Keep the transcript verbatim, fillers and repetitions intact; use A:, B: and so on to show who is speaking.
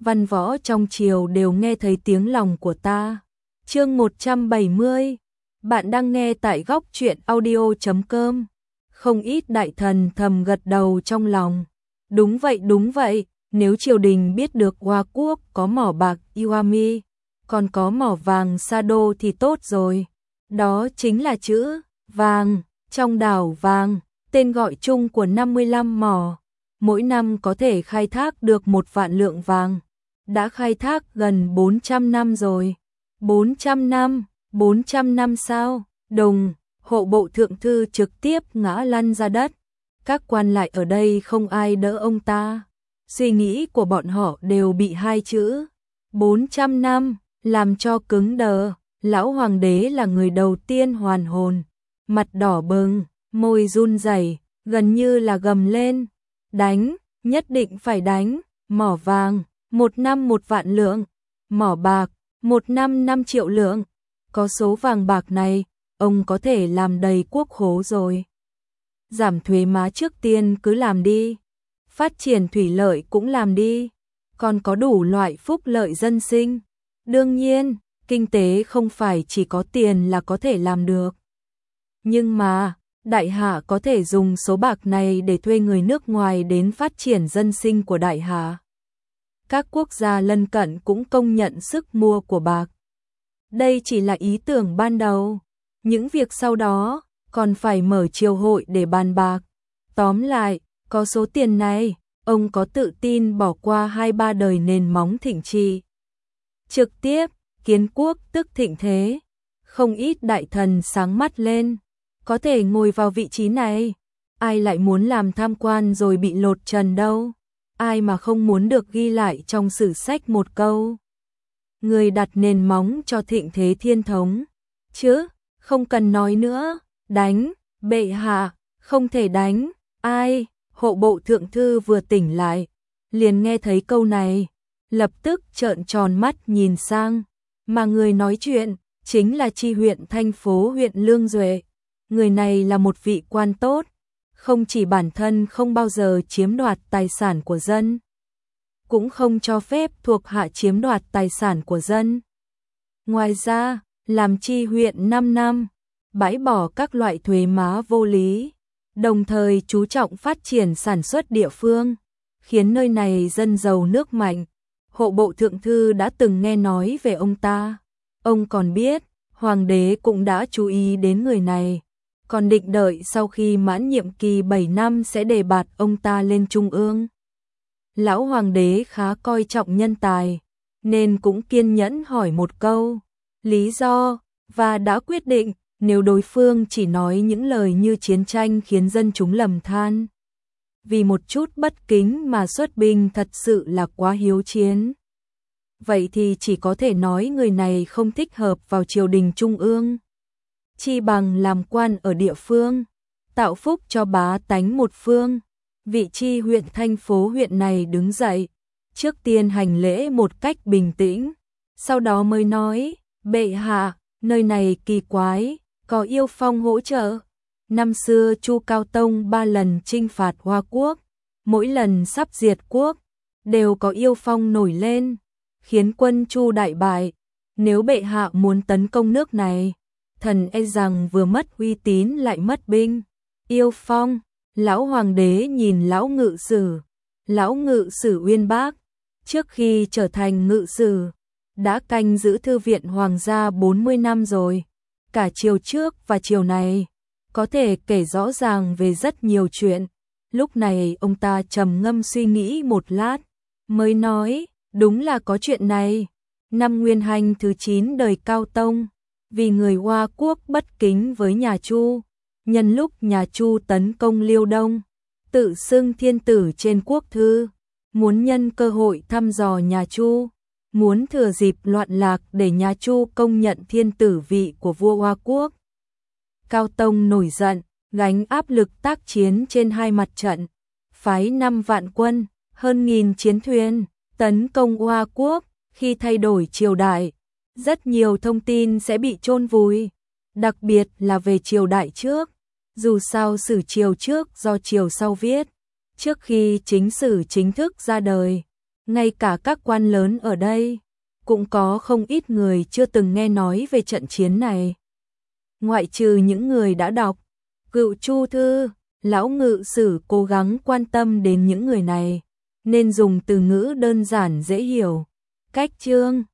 A: văn võ trong triều đều nghe thấy tiếng lòng của ta. Chương một trăm bảy mươi. Bạn đang nghe tại góc truyện audio chấm com. Không ít đại thần thầm gật đầu trong lòng. Đúng vậy, đúng vậy, nếu triều đình biết được Hoa Quốc có mỏ bạc Iwami, còn có mỏ vàng Sado thì tốt rồi. Đó chính là chữ vàng, trong đảo vàng, tên gọi chung của năm mươi lăm mỏ. Mỗi năm có thể khai thác được một vạn lượng vàng. Đã khai thác gần bốn trăm năm rồi. bốn trăm năm, bốn trăm năm sao? Đồng, hộ bộ thượng thư trực tiếp ngã lăn ra đất. Các quan lại ở đây không ai đỡ ông ta. Suy nghĩ của bọn họ đều bị hai chữ bốn trăm năm làm cho cứng đờ. Lão hoàng đế là người đầu tiên hoàn hồn, mặt đỏ bừng, môi run rẩy, gần như là gầm lên. Đánh, nhất định phải đánh, mỏ vàng, một năm một vạn lượng, mỏ bạc, một năm năm triệu lượng. Có số vàng bạc này, ông có thể làm đầy quốc khố rồi. Giảm thuế má trước tiên cứ làm đi, phát triển thủy lợi cũng làm đi, còn có đủ loại phúc lợi dân sinh. Đương nhiên, kinh tế không phải chỉ có tiền là có thể làm được. Nhưng mà, đại hạ có thể dùng số bạc này để thuê người nước ngoài đến phát triển dân sinh của đại hạ. Các quốc gia lân cận cũng công nhận sức mua của bạc. Đây chỉ là ý tưởng ban đầu. Những việc sau đó còn phải mở triều hội để bàn bạc. Tóm lại, có số tiền này, ông có tự tin bỏ qua hai ba đời nền móng thịnh trị. Trực tiếp, kiến quốc tức thịnh thế. Không ít đại thần sáng mắt lên. Có thể ngồi vào vị trí này. Ai lại muốn làm tham quan rồi bị lột trần đâu. Ai mà không muốn được ghi lại trong sử sách một câu. Người đặt nền móng cho thịnh thế thiên thống. Chứ, không cần nói nữa. Đánh, bệ hạ, không thể đánh. Ai, hộ bộ thượng thư vừa tỉnh lại. Liền nghe thấy câu này. Lập tức trợn tròn mắt nhìn sang. Mà người nói chuyện, chính là chi huyện thành phố huyện Lương Duệ. Người này là một vị quan tốt. Không chỉ bản thân không bao giờ chiếm đoạt tài sản của dân, cũng không cho phép thuộc hạ chiếm đoạt tài sản của dân. Ngoài ra, làm chi huyện năm năm, bãi bỏ các loại thuế má vô lý, đồng thời chú trọng phát triển sản xuất địa phương, khiến nơi này dân giàu nước mạnh. Hộ bộ thượng thư đã từng nghe nói về ông ta. Ông còn biết, hoàng đế cũng đã chú ý đến người này. Còn định đợi sau khi mãn nhiệm kỳ bảy năm sẽ đề bạt ông ta lên trung ương. Lão hoàng đế khá coi trọng nhân tài, nên cũng kiên nhẫn hỏi một câu, lý do, và đã quyết định nếu đối phương chỉ nói những lời như chiến tranh khiến dân chúng lầm than. Vì một chút bất kính mà xuất binh thật sự là quá hiếu chiến. Vậy thì chỉ có thể nói người này không thích hợp vào triều đình trung ương. Chi bằng làm quan ở địa phương, tạo phúc cho bá tánh một phương. Vị chi huyện thành phố huyện này đứng dậy, trước tiên hành lễ một cách bình tĩnh, sau đó mới nói, bệ hạ, nơi này kỳ quái, có Yêu Phong hỗ trợ. Năm xưa Chu Cao Tông ba lần chinh phạt Hoa Quốc, mỗi lần sắp diệt quốc, đều có Yêu Phong nổi lên, khiến quân Chu đại bại. Nếu bệ hạ muốn tấn công nước này, thần e rằng vừa mất uy tín lại mất binh. Yêu Phong, lão hoàng đế nhìn lão ngự sử. Lão ngự sử uyên bác, trước khi trở thành ngự sử, đã canh giữ thư viện hoàng gia bốn mươi năm rồi. Cả chiều trước và chiều này, có thể kể rõ ràng về rất nhiều chuyện. Lúc này ông ta trầm ngâm suy nghĩ một lát, mới nói, đúng là có chuyện này. Năm Nguyên Hành thứ chín đời Cao Tông, vì người Hoa Quốc bất kính với nhà Chu, nhân lúc nhà Chu tấn công Liêu Đông, tự xưng thiên tử trên quốc thư, muốn nhân cơ hội thăm dò nhà Chu, muốn thừa dịp loạn lạc để nhà Chu công nhận thiên tử vị của vua Hoa Quốc. Cao Tông nổi giận, gánh áp lực tác chiến trên hai mặt trận, phái năm vạn quân, hơn nghìn chiến thuyền, tấn công Hoa Quốc. Khi thay đổi triều đại, rất nhiều thông tin sẽ bị chôn vùi, đặc biệt là về triều đại trước. Dù sao sử triều trước do triều sau viết, trước khi chính sử chính thức ra đời, Ngay cả các quan lớn ở đây, cũng có không ít người chưa từng nghe nói về trận chiến này. Ngoại trừ những người đã đọc Cựu Chu Thư, lão ngự sử cố gắng quan tâm đến những người này, nên dùng từ ngữ đơn giản dễ hiểu. Cách chương